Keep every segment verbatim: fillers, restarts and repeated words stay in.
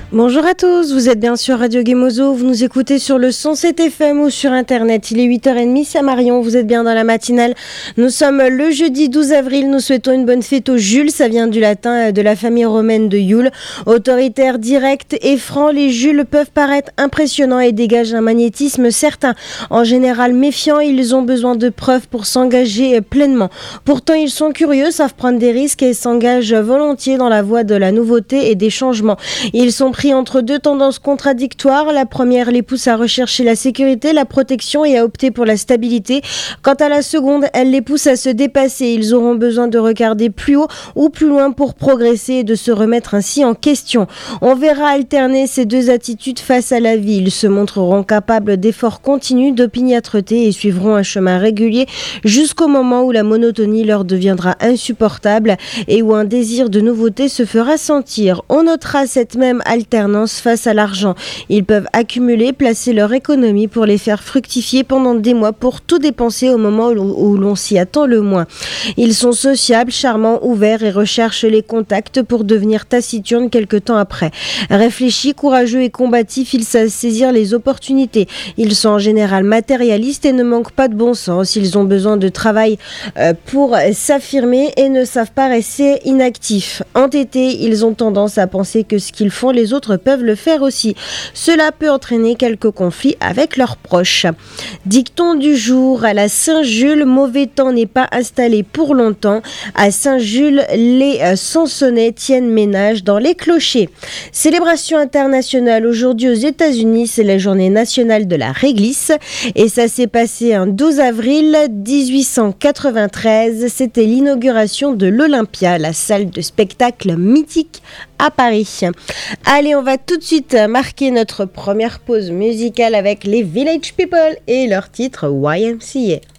Bonjour à tous, vous êtes bien sur Radio Gemozo, vous nous écoutez sur le cent sept F M ou sur internet. Il est huit heures trente, c'est Marion, vous êtes bien dans la matinale. Nous sommes le jeudi douze avril, nous souhaitons une bonne fête au Jules, ça vient du latin de la famille romaine de Iule. Autoritaires, directs et francs, les Jules peuvent paraître impressionnants et dégagent un magnétisme certain. En général méfiants, ils ont besoin de preuves pour s'engager pleinement. Pourtant, ils sont curieux, savent prendre des risques et s'engagent volontiers dans la voie de la nouveauté et des changements. Ils sont pris entre deux tendances contradictoires. La première les pousse à rechercher la sécurité, la protection et à opter pour la stabilité. Quant à la seconde, elle les pousse à se dépasser. Ils auront besoin de regarder plus haut ou plus loin pour progresser et de se remettre ainsi en question. On verra alterner ces deux attitudes face à la vie. Ils se montreront capables d'efforts continus, d'opiniâtreté et suivront un chemin régulier jusqu'au moment où la monotonie leur deviendra insupportable et où un désir de nouveauté se fera sentir. On notera cette même alternance face à l'argent. Ils peuvent accumuler, placer leur économie pour les faire fructifier pendant des mois pour tout dépenser au moment où, où l'on s'y attend le moins. Ils sont sociables, charmants, ouverts et recherchent les contacts pour devenir taciturnes quelque temps après. Réfléchis, courageux et combatifs, ils savent saisir les opportunités. Ils sont en général matérialistes et ne manquent pas de bon sens. Ils ont besoin de travail euh, pour s'affirmer et ne savent pas rester inactifs. Entêtés, ils ont tendance à penser que ce qu'ils font, les autres peuvent le faire aussi. Cela peut entraîner quelques conflits avec leurs proches. Dicton du jour, à la Saint-Jules, mauvais temps n'est pas installé pour longtemps. À Saint-Jules, les Sansonnets tiennent ménage dans les clochers. Célébration internationale aujourd'hui aux États-Unis, c'est la journée nationale de la réglisse et ça s'est passé un douze avril dix-huit cent quatre-vingt-treize. C'était l'inauguration de l'Olympia, la salle de spectacle mythique à Paris. Allez, on va tout de suite marquer notre première pause musicale avec les Village People et leur titre Y M C A.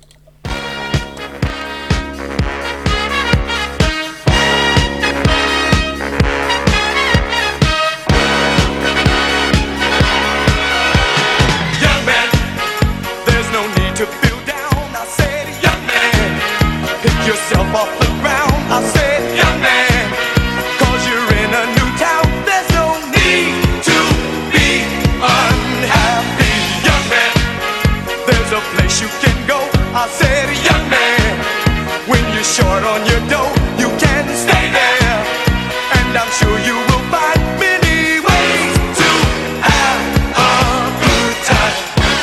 Short on your dough, you can stay there, and I'm sure you will find many ways to have a good time.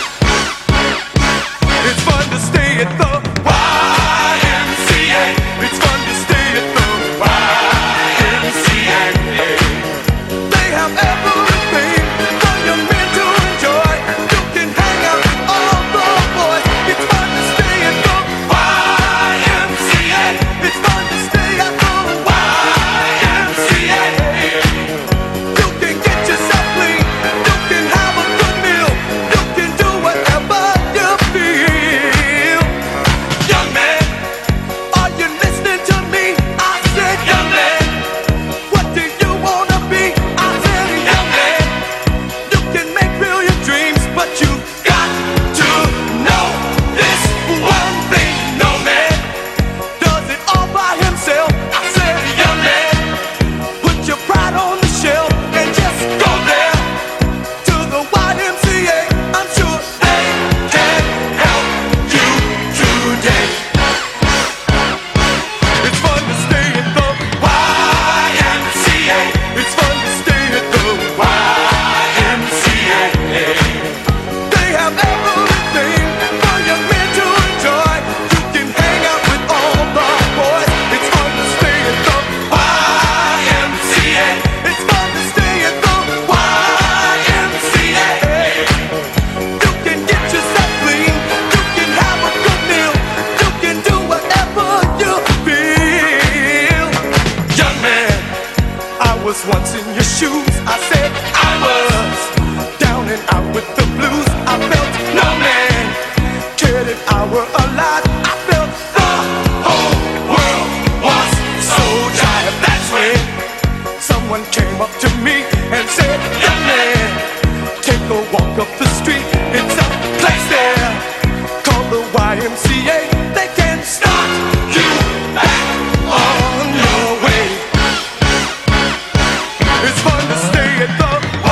It's fun to stay at the Y M C A. It's fun to stay at the Y M C A. They have everything for young men to enjoy. You can hang out with all the boys. It's fun to stay at the Y M C A. It's fun to stay at the Y M C A. You can get yourself clean, you can have a good meal, you can do whatever you feel. Young man, are you listening to me? I said, young man, what do you wanna be? I said, young man, you can make real your dreams, but you got to know this one thing. No man does it all by himself. I said, young man, put your pride on the shelf and just go there to the Y M C A. I'm sure they can help you today. It's fun to stay at the Y M C A. It's fun to stay at the Y M C A. They have everything for young men to enjoy. You can hang out with all the boys. It's fun to stay at the Y M C A. It's fun to stay at the Y M C A. You can get yourself clean. You can have a good meal. You can do whatever you feel. Young man, I was once in your shoes. I said I was down and out with the blues. I felt no man cared if I were alive. I felt the whole world was so tired. That's when someone came up to me and said, young man, take a walk up the street. It's a place there called the Y M C A. They can start you back on your way. It's fun to stay at the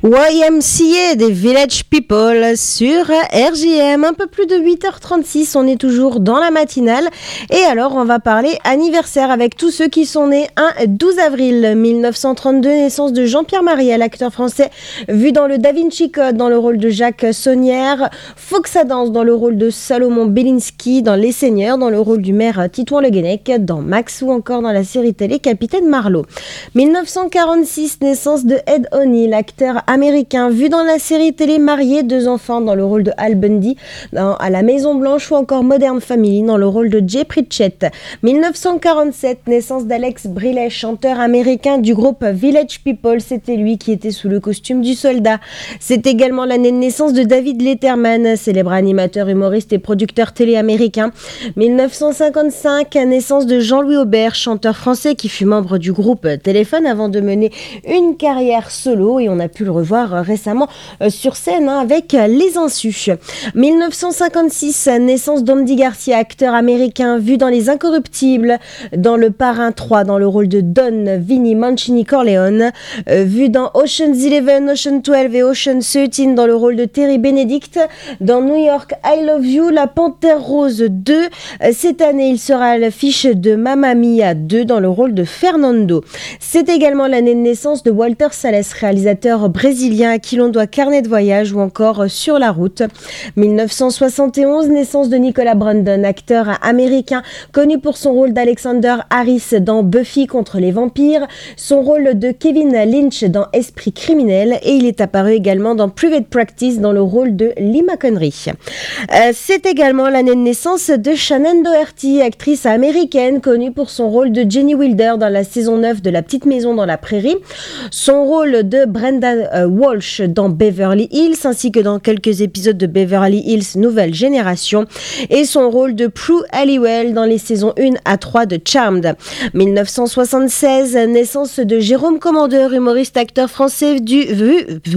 Y M C A des Village People sur R J M. Un peu plus de huit heures trente-six, on est toujours dans la matinale. Et alors, on va parler anniversaire avec tous ceux qui sont nés un douze avril mille neuf cent trente-deux, naissance de Jean-Pierre Mariel, l'acteur français vu dans le Da Vinci Code dans le rôle de Jacques Saunière, Fox Adams dans le rôle de Salomon Belinsky, dans Les Seigneurs dans le rôle du maire Titouan Le Guenec, dans Max ou encore dans la série télé Capitaine Marlowe. mille neuf cent quarante-six, naissance de Ed O'Neill, acteur américain vu dans la série télé Marié, deux enfants dans le rôle de Al Bundy, dans À la Maison Blanche ou encore Modern Family dans le rôle de Jay Pritchett. mille neuf cent quarante-sept, naissance d'Alex Brillet, chanteur américain du groupe Village People. C'était lui qui était sous le costume du soldat. C'est également l'année de naissance de David Letterman, célèbre animateur, humoriste et producteur télé américain. mille neuf cent cinquante-cinq, naissance de Jean-Louis Aubert, chanteur français qui fut membre du groupe Téléphone avant de mener une carrière solo, et on a pu le revoir récemment sur scène hein, avec Les Insus. mille neuf cent cinquante-six, naissance d'Andy Garcia, acteur américain vu dans Les Incorruptibles, dans Le Parrain trois dans le rôle de Don Vinnie Mancini Corleone, euh, vu dans Ocean's Eleven, Ocean douze et Ocean treize dans le rôle de Terry Benedict, dans New York I Love You, La Panthère Rose deux. Cette année, il sera à l'affiche de Mamma Mia deux dans le rôle de Fernando. C'est également l'année de naissance de Walter Salles, réalisateur brésilien à qui l'on doit Carnet de voyage ou encore Sur la route. mille neuf cent soixante et onze, naissance de Nicolas Brandon, acteur américain connu pour son rôle d'Alexander Harris dans Buffy contre les vampires, son rôle de Kevin Lynch dans Esprit criminel, et il est apparu également dans Private Practice dans le rôle de Lee McHenry. Euh, c'est également l'année de naissance de Shannon Doherty, actrice américaine connue pour son rôle de Jenny Wilder dans la saison neuf de La Petite Maison dans la Prairie, son rôle de Brenda euh, Walsh dans Beverly Hills, ainsi que dans quelques épisodes de Beverly Hills Nouvelle Génération, et son rôle de Prue Halliwell dans les saisons un à trois de Charmed. mille neuf cent soixante-seize, naissance de Jérôme Commandeur, humoriste, acteur français du vu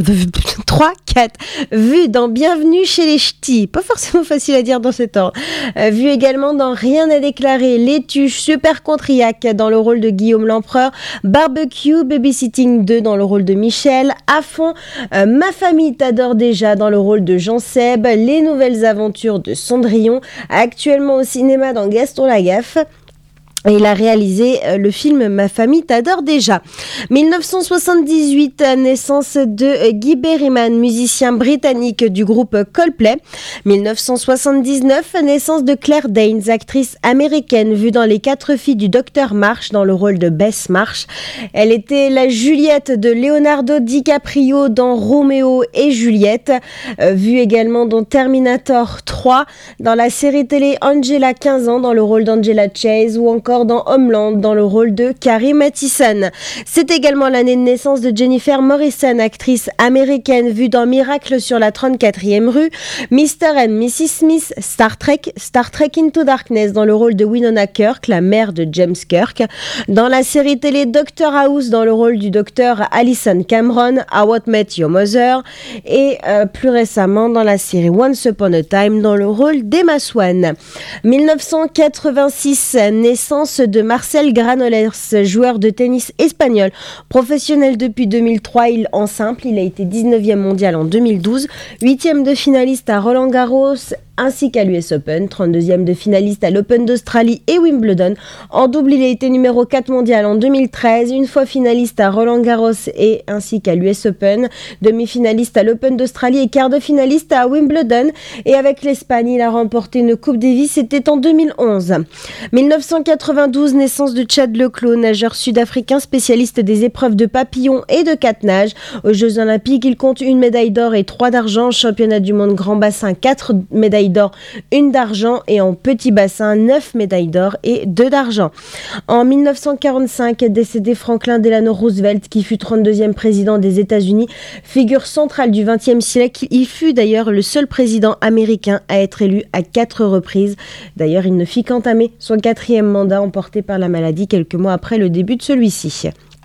trois quatre, vu dans Bienvenue chez les Ch'tis, pas forcément facile à dire dans cet ordre, euh, vu également dans Rien à déclarer, Les Tuches, Super Contriac dans le rôle de Guillaume l'Empereur, Barbecue, Babysitting deux dans le rôle de Michel, À fond, euh, Ma famille t'adore déjà dans le rôle de Jean Seb, Les nouvelles aventures de Cendrillon, actuellement au cinéma dans Gaston Lagaffe. Et il a réalisé euh, le film Ma famille t'adore déjà. mille neuf cent soixante-dix-huit, naissance de euh, Guy Berryman, musicien britannique du groupe Coldplay. mille neuf cent soixante-dix-neuf, naissance de Claire Danes, actrice américaine vue dans Les Quatre filles du docteur March dans le rôle de Bess March. Elle était la Juliette de Leonardo DiCaprio dans Roméo et Juliette, euh, vue également dans Terminator trois, dans la série télé Angela quinze ans dans le rôle d'Angela Chase, ou encore dans Homeland dans le rôle de Carrie Mathison. C'est également l'année de naissance de Jennifer Morrison, actrice américaine vue dans Miracle sur la trente-quatrième rue, mister and missus Smith, Star Trek, Star Trek Into Darkness dans le rôle de Winona Kirk, la mère de James Kirk, dans la série télé Doctor House dans le rôle du docteur Alison Cameron, How I Met Your Mother, et euh, plus récemment dans la série Once Upon a Time dans le rôle d'Emma Swan. mille neuf cent quatre-vingt-six, naissance de Marcel Granollers, joueur de tennis espagnol, professionnel depuis deux mille trois, il en simple, il a été dix-neuvième mondial en deux mille douze, huitième de finaliste à Roland Garros ainsi qu'à l'U S Open, trente-deuxième de finaliste à l'Open d'Australie et Wimbledon. En double, il a été numéro quatre mondial en deux mille treize, une fois finaliste à Roland Garros et ainsi qu'à l'U S Open, demi-finaliste à l'Open d'Australie et quart de finaliste à Wimbledon. Et avec l'Espagne, il a remporté une Coupe Davis, c'était en deux mille onze. mille neuf cent quatre-vingt-douze, naissance de Chad Leclos, nageur sud-africain spécialiste des épreuves de papillon et de quatre-nage. Aux Jeux Olympiques, il compte une médaille d'or et trois d'argent. Championnat du monde grand bassin, quatre médailles d'or, une d'argent, et en petit bassin, neuf médailles d'or et deux d'argent. En mille neuf cent quarante-cinq, décédé Franklin Delano Roosevelt, qui fut trente-deuxième président des États-Unis, figure centrale du vingtième siècle. Il fut d'ailleurs le seul président américain à être élu à quatre reprises. D'ailleurs, il ne fit qu'entamer son quatrième mandat emporté par la maladie quelques mois après le début de celui-ci.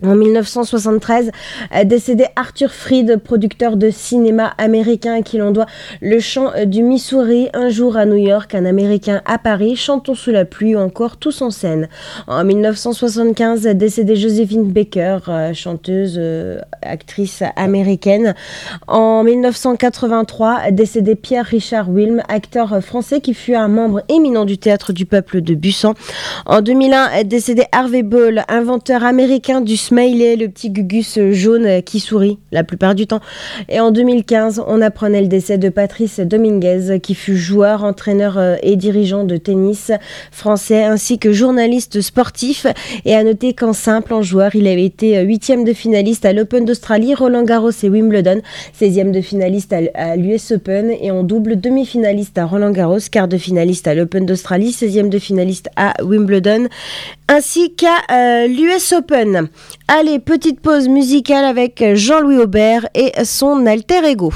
En dix-neuf cent soixante-treize, euh, décédé Arthur Freed, producteur de cinéma américain à qui l'on doit Le chant du Missouri, Un jour à New York, Un Américain à Paris, Chantons sous la pluie ou encore Tous en scène. En dix-neuf cent soixante-quinze, décédée Joséphine Baker, euh, chanteuse, euh, actrice américaine. En dix-neuf cent quatre-vingt-trois, décédé Pierre Richard Wilm, acteur français qui fut un membre éminent du Théâtre du Peuple de Busan. En deux mille un, décédé Harvey Ball, inventeur américain du smiley, le petit gugus jaune qui sourit la plupart du temps. Et en deux mille quinze, on apprenait le décès de Patrice Dominguez, qui fut joueur, entraîneur et dirigeant de tennis français, ainsi que journaliste sportif. Et à noter qu'en simple, en joueur, il avait été huitième de finaliste à l'Open d'Australie, Roland Garros et Wimbledon, seizième de finaliste à l'U S Open, et en double, demi-finaliste à Roland Garros, quart de finaliste à l'Open d'Australie, seizième de finaliste à Wimbledon, ainsi qu'à euh, l'U S Open. Allez, petite pause musicale avec Jean-Louis Aubert et son alter ego.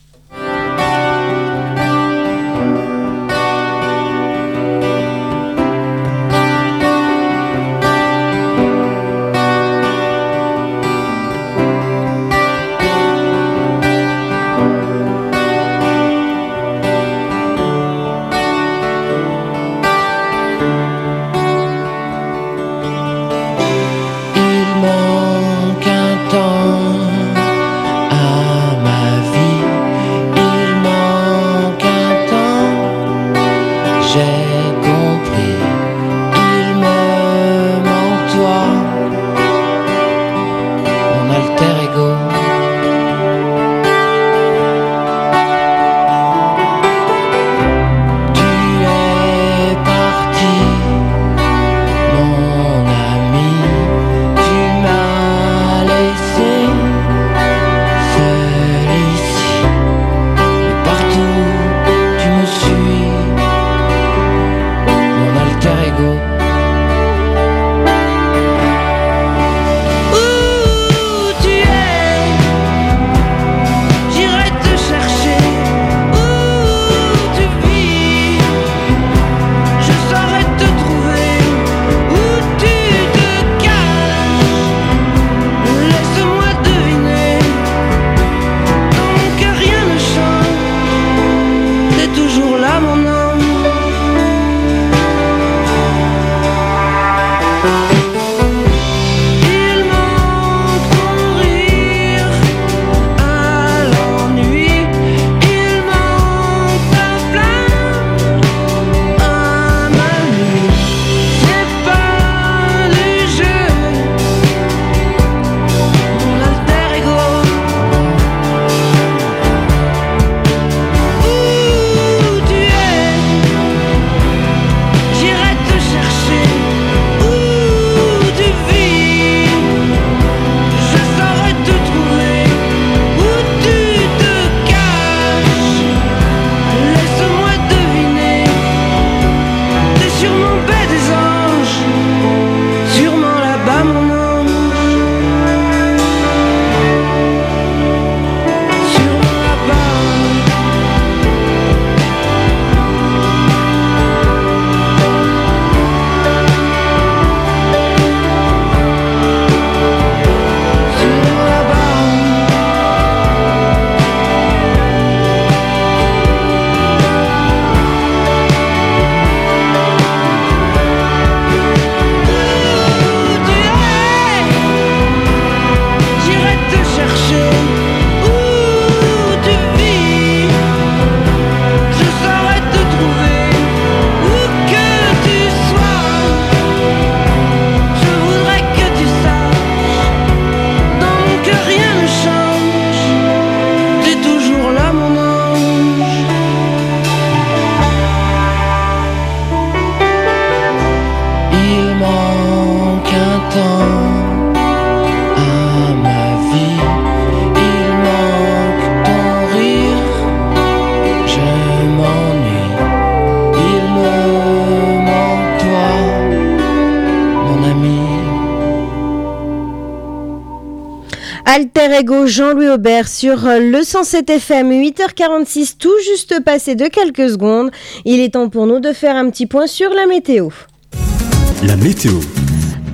Alter Ego, Jean-Louis Aubert sur le cent sept F M, huit heures quarante-six, tout juste passé de quelques secondes. Il est temps pour nous de faire un petit point sur la météo. La météo.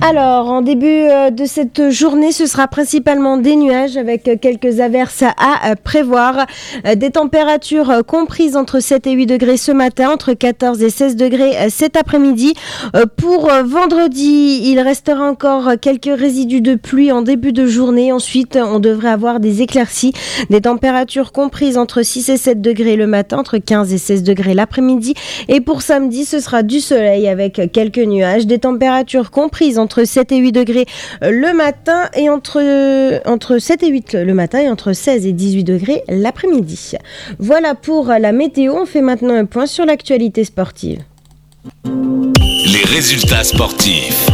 Alors, en début euh, de cette journée, ce sera principalement des nuages avec euh, quelques averses à euh, prévoir. Euh, des températures euh, comprises entre sept et huit degrés ce matin, entre quatorze et seize degrés euh, cet après-midi. Euh, pour euh, vendredi, il restera encore euh, quelques résidus de pluie en début de journée. Ensuite, on devrait avoir des éclaircies. Des températures comprises entre six et sept degrés le matin, entre quinze et seize degrés l'après-midi. Et pour samedi, ce sera du soleil avec euh, quelques nuages. Des températures comprises entre entre sept et huit degrés le matin et entre, entre sept et huit le matin et entre seize et dix-huit degrés l'après-midi. Voilà pour la météo. On fait maintenant un point sur l'actualité sportive. Les résultats sportifs.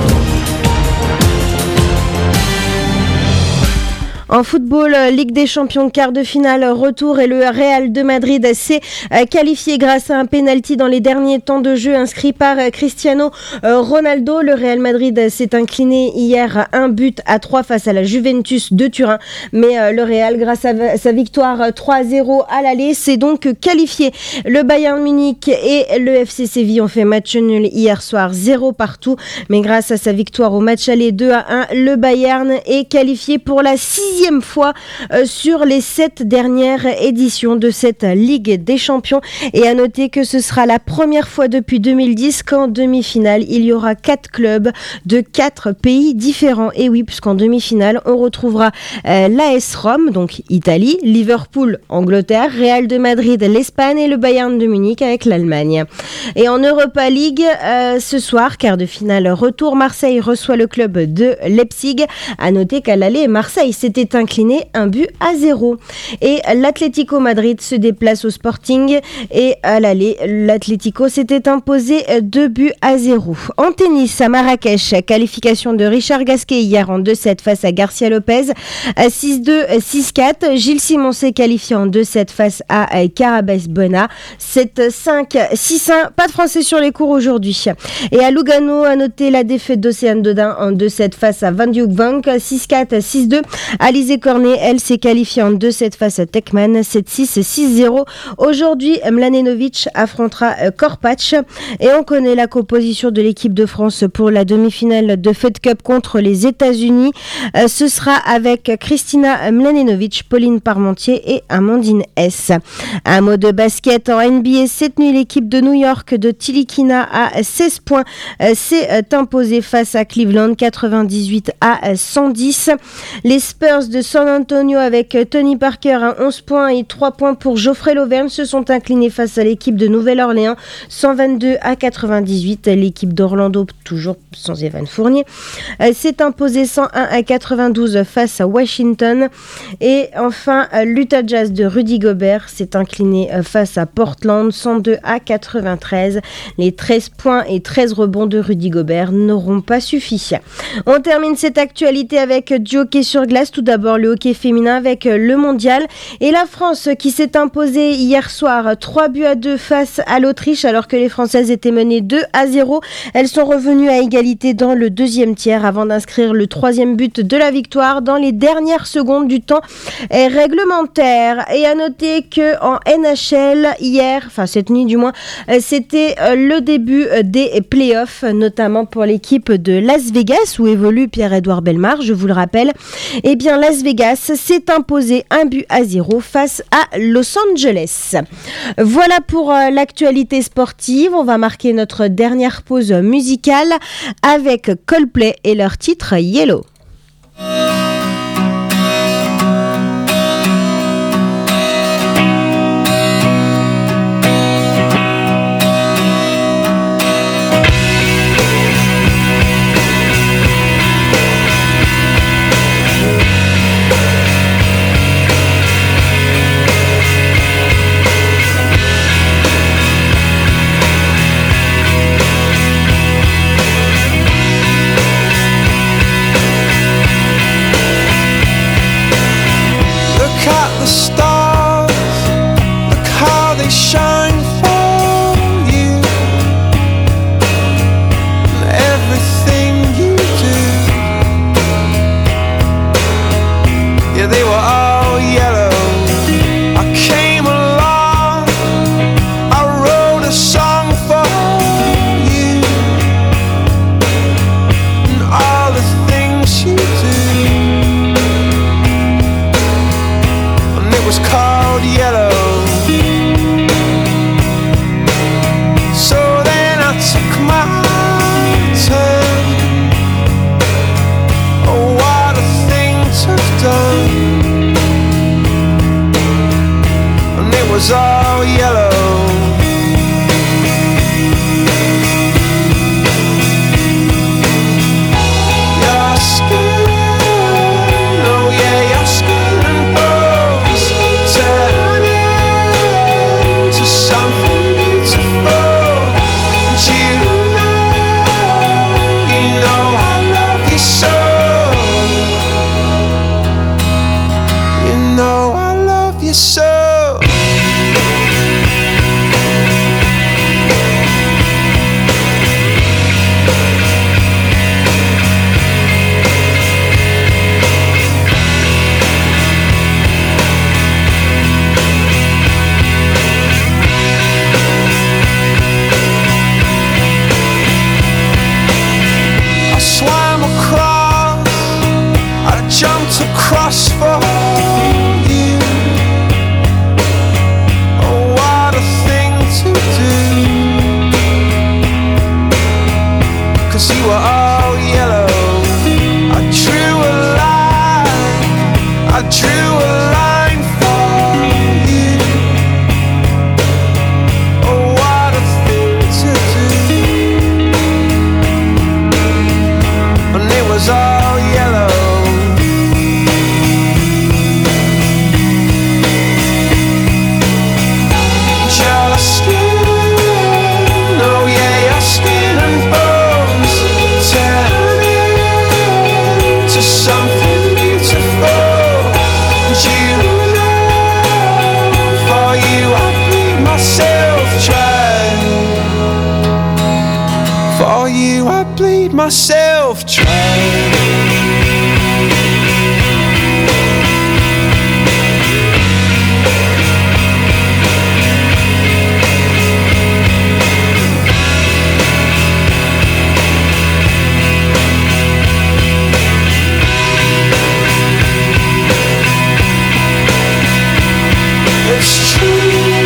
En football, Ligue des Champions, quart de finale, retour et le Real de Madrid s'est qualifié grâce à un pénalty dans les derniers temps de jeu inscrit par Cristiano Ronaldo. Le Real Madrid s'est incliné hier un but à trois face à la Juventus de Turin. Mais le Real, grâce à sa victoire trois à zéro à l'aller, s'est donc qualifié. Le Bayern Munich et le F C Séville ont fait match nul hier soir, zéro partout. Mais grâce à sa victoire au match aller deux à un, le Bayern est qualifié pour la sixième fois euh, sur les sept dernières éditions de cette Ligue des Champions. Et à noter que ce sera la première fois depuis deux mille dix qu'en demi-finale, il y aura quatre clubs de quatre pays différents. Et oui, puisqu'en demi-finale, on retrouvera euh, l'A S Rome, donc Italie, Liverpool, Angleterre, Real de Madrid, l'Espagne et le Bayern de Munich avec l'Allemagne. Et en Europa League, euh, ce soir, quart de finale retour, Marseille reçoit le club de Leipzig. À noter qu'à l'aller, Marseille s'était incliné un but à zéro. Et l'Atlético Madrid se déplace au Sporting et à l'aller, l'Atlético s'était imposé deux buts à zéro. En tennis, à Marrakech, qualification de Richard Gasquet hier en deux sept face à Garcia Lopez, six deux, six quatre. Gilles Simon s'est qualifié en deux sept face à Carabès Bona, sept cinq, six un. Pas de français sur les cours aujourd'hui. Et à Lugano, à noter la défaite d'Océane Dodin en deux sept face à Van Duke Vank, six quatre, six deux. Alizé Cornet, elle, s'est qualifiée en deux sept face à Tekman, sept six, six zéro. Aujourd'hui, Mladenovic affrontera Korpatch. Et on connaît la composition de l'équipe de France pour la demi-finale de Fed Cup contre les États-Unis. Euh, ce sera avec Christina Mladenovic, Pauline Parmentier et Amandine S. Un mot de basket en N B A cette nuit, l'équipe de New York de Tilikina à seize points euh, s'est imposée face à Cleveland, quatre-vingt-dix-huit à cent dix. Les Spurs de San Antonio avec Tony Parker à onze points et trois points pour Geoffrey Lauvergne se sont inclinés face à l'équipe de Nouvelle-Orléans, cent vingt-deux à quatre-vingt-dix-huit. L'équipe d'Orlando, toujours sans Evan Fournier, euh, s'est imposée cent un à quatre-vingt-douze face à Washington. Et enfin, euh, l'Utah Jazz de Rudy Gobert s'est incliné euh, face à Portland, cent deux à quatre-vingt-treize. Les treize points et treize rebonds de Rudy Gobert n'auront pas suffi. On termine cette actualité avec du hockey sur glace. Tout d'abord, le hockey féminin avec le mondial et la France qui s'est imposée hier soir trois buts à deux face à l'Autriche alors que les Françaises étaient menées deux à zéro. Elles sont revenues à égalité dans le deuxième tiers avant d'inscrire le troisième but de la victoire dans les dernières secondes du temps réglementaire. Et à noter que en N H L hier, enfin cette nuit du moins, c'était le début des playoffs, notamment pour l'équipe de Las Vegas où évolue Pierre-Édouard Bellemare, je vous le rappelle. Eh bien, Las Vegas s'est imposé un but à zéro face à Los Angeles. Voilà pour euh, l'actualité sportive. On va marquer notre dernière pause musicale avec Coldplay et leur titre Yellow. was all yellow. Your skin, oh yeah, your skin and bones turn into something beautiful. And you know, you know I love you so. You know I love you so. Swam across, I jumped across for you. Oh, what a thing to do. 'Cause you were all yellow. I drew a line, I drew a line for you. Oh, what a thing to do. And it was all yellow. Your skin, oh yeah, your skin and bones turn into something beautiful. And you know, for you I bleed myself dry. For you I bleed myself dry. It's true.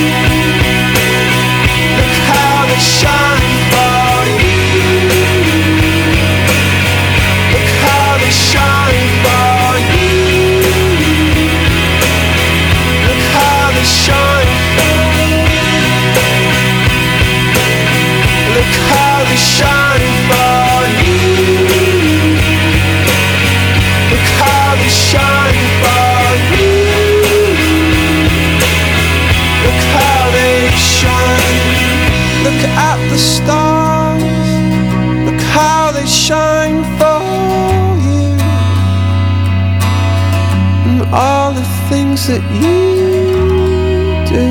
Look how they shine for you. Look how they shine for you. Look how they shine for you. Look how they shine for you. Look how they shine for you. Look how they shine. Look at the stars. Look how they shine for you. And all the things that you do.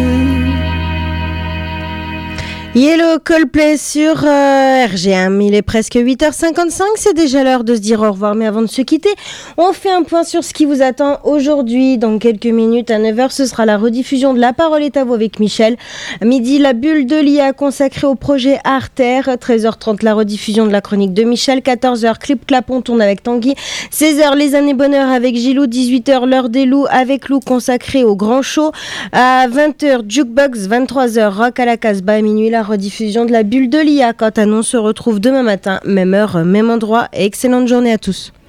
Yellow Coldplay sur euh, R G M. Il est presque huit heures cinquante-cinq, c'est déjà l'heure de se dire au revoir. Mais avant de se quitter, on fait un point sur ce qui vous attend aujourd'hui. Dans quelques minutes, à neuf heures, ce sera la rediffusion de La Parole est à vous avec Michel. Midi, la bulle de l'I A consacrée au projet Arter. treize heures trente, la rediffusion de la chronique de Michel. quatorze heures, Clip Clap, on tourne avec Tanguy. seize heures, les années bonheur avec Gilou. dix-huit heures, l'heure des loups avec Lou consacrée au grand show. À vingt heures, Jukebox. vingt-trois heures, Rock à la Casbah. À minuit, la rediffusion de la bulle de l'I A. Quant à nous, on se retrouve demain matin, même heure, même endroit. Et excellente journée à tous.